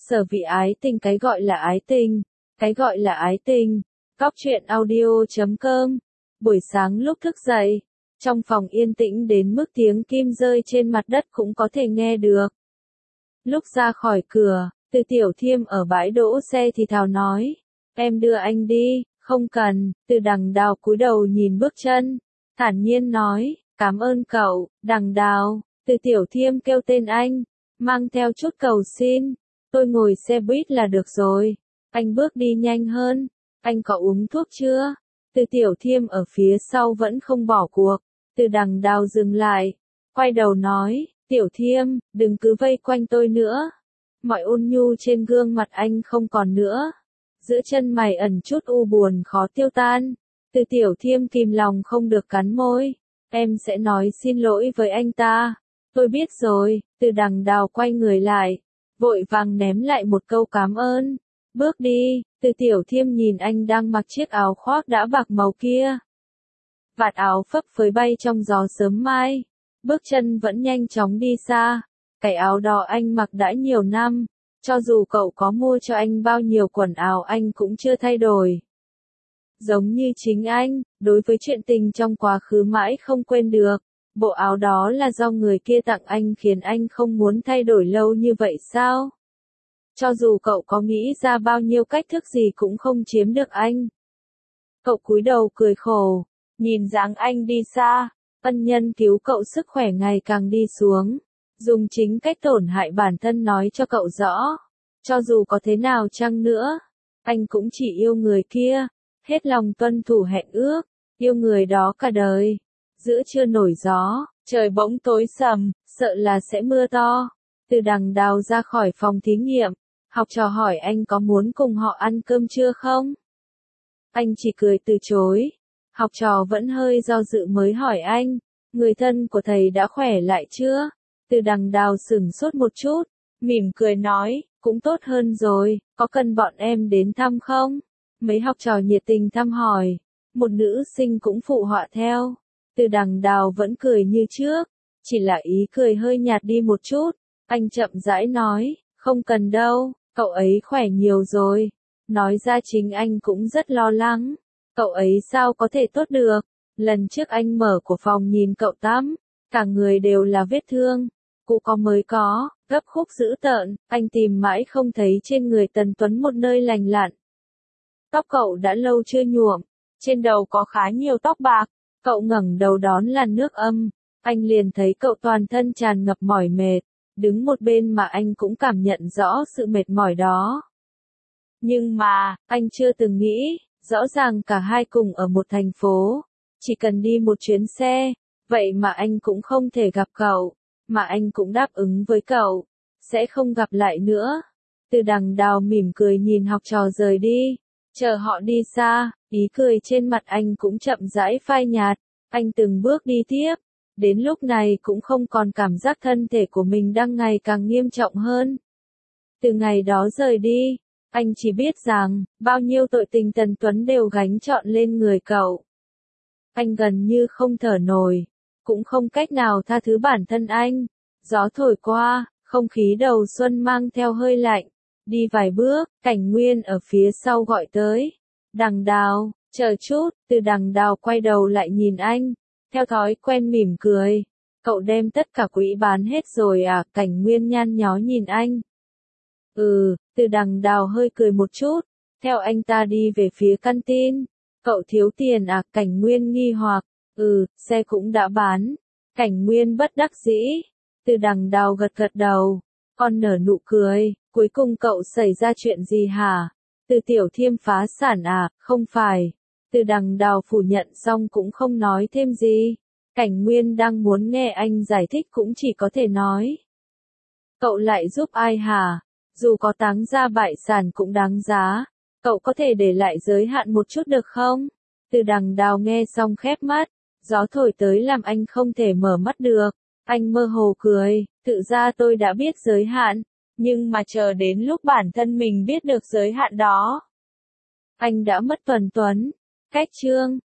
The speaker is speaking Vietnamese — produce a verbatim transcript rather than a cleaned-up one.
Sở vị ái tình. Cái gọi là ái tình, cái gọi là ái tình. Góc truyện audio chấm com. Buổi sáng lúc thức dậy, trong phòng yên tĩnh đến mức tiếng kim rơi trên mặt đất cũng có thể nghe được. Lúc ra khỏi cửa, Từ Tiểu Thiêm ở bãi đỗ xe thì thào nói, em đưa anh đi. Không cần. Từ Đằng Đào cúi đầu nhìn bước chân, thản nhiên nói, cảm ơn cậu, Đằng Đào. Từ Tiểu Thiêm kêu tên anh, mang theo chút cầu xin, tôi ngồi xe buýt là được rồi. Anh bước đi nhanh hơn. Anh có uống thuốc chưa? Từ Tiểu Thiêm ở phía sau vẫn không bỏ cuộc. Từ Đằng Đào dừng lại, quay đầu nói, Tiểu Thiêm, đừng cứ vây quanh tôi nữa. Mọi ôn nhu trên gương mặt anh không còn nữa. Giữa chân mày ẩn chút u buồn khó tiêu tan. Từ Tiểu Thiêm kìm lòng không được cắn môi. Em sẽ nói xin lỗi với anh ta. Tôi biết rồi. Từ Đằng Đào quay người lại, vội vàng ném lại một câu cảm ơn. Bước đi. Từ Tiểu Thiêm nhìn anh đang mặc chiếc áo khoác đã bạc màu kia. Vạt áo phấp phới bay trong gió sớm mai. Bước chân vẫn nhanh chóng đi xa. Cái áo đó anh mặc đã nhiều năm. Cho dù cậu có mua cho anh bao nhiêu quần áo anh cũng chưa thay đổi. Giống như chính anh, đối với chuyện tình trong quá khứ mãi không quên được. Bộ áo đó là do người kia tặng anh khiến anh không muốn thay đổi lâu như vậy sao? Cho dù cậu có nghĩ ra bao nhiêu cách thức gì cũng không chiếm được anh. Cậu cúi đầu cười khổ, nhìn dáng anh đi xa, ân nhân cứu cậu sức khỏe ngày càng đi xuống. Dùng chính cách tổn hại bản thân nói cho cậu rõ. Cho dù có thế nào chăng nữa, anh cũng chỉ yêu người kia, hết lòng tuân thủ hẹn ước, yêu người đó cả đời. Giữa trưa nổi gió, trời bỗng tối sầm, sợ là sẽ mưa to. Từ Đằng Đào ra khỏi phòng thí nghiệm, học trò hỏi anh có muốn cùng họ ăn cơm trưa không? Anh chỉ cười từ chối. Học trò vẫn hơi do dự mới hỏi anh, người thân của thầy đã khỏe lại chưa? Từ Đằng Đào sửng sốt một chút, mỉm cười nói, cũng tốt hơn rồi, có cần bọn em đến thăm không? Mấy học trò nhiệt tình thăm hỏi, một nữ sinh cũng phụ họa theo. Từ Đằng Đào vẫn cười như trước, chỉ là ý cười hơi nhạt đi một chút. Anh chậm rãi nói, không cần đâu, cậu ấy khỏe nhiều rồi. Nói ra chính anh cũng rất lo lắng, cậu ấy sao có thể tốt được. Lần trước anh mở của phòng nhìn cậu tắm, cả người đều là vết thương. Cũ có mới có, gấp khúc dữ tợn, anh tìm mãi không thấy trên người Tần Tuấn một nơi lành lặn. Tóc cậu đã lâu chưa nhuộm, trên đầu có khá nhiều tóc bạc. Cậu ngẩng đầu đón làn nước âm, anh liền thấy cậu toàn thân tràn ngập mỏi mệt, đứng một bên mà anh cũng cảm nhận rõ sự mệt mỏi đó. Nhưng mà, anh chưa từng nghĩ, rõ ràng cả hai cùng ở một thành phố, chỉ cần đi một chuyến xe, vậy mà anh cũng không thể gặp cậu, mà anh cũng đáp ứng với cậu, sẽ không gặp lại nữa. Từ Đằng Đào mỉm cười nhìn học trò rời đi, chờ họ đi xa, ý cười trên mặt anh cũng chậm rãi phai nhạt, anh từng bước đi tiếp, đến lúc này cũng không còn cảm giác thân thể của mình đang ngày càng nghiêm trọng hơn. Từ ngày đó rời đi, anh chỉ biết rằng, bao nhiêu tội tình Tần Tuấn đều gánh trọn lên người cậu. Anh gần như không thở nổi, cũng không cách nào tha thứ bản thân anh. Gió thổi qua, không khí đầu xuân mang theo hơi lạnh. Đi vài bước, Cảnh Nguyên ở phía sau gọi tới. Đằng Đào, chờ chút. Từ Đằng Đào quay đầu lại nhìn anh, theo thói quen mỉm cười. Cậu đem tất cả quỹ bán hết rồi à? Cảnh Nguyên nhăn nhó nhìn anh. Ừ. Từ Đằng Đào hơi cười một chút, theo anh ta đi về phía căn tin. Cậu thiếu tiền à? Cảnh Nguyên nghi hoặc. Ừ, xe cũng đã bán. Cảnh Nguyên bất đắc dĩ. Từ Đằng Đào gật gật đầu, còn nở nụ cười. Cuối cùng cậu xảy ra chuyện gì hả? Từ Tiểu Thiêm phá sản à? Không phải. Từ Đằng Đào phủ nhận xong cũng không nói thêm gì. Cảnh Nguyên đang muốn nghe anh giải thích cũng chỉ có thể nói. Cậu lại giúp ai hả? Dù có táng ra bại sản cũng đáng giá. Cậu có thể để lại giới hạn một chút được không? Từ Đằng Đào nghe xong khép mắt. Gió thổi tới làm anh không thể mở mắt được. Anh mơ hồ cười, tự ra tôi đã biết giới hạn, nhưng mà chờ đến lúc bản thân mình biết được giới hạn đó, anh đã mất Tuần Tuấn. Cách chương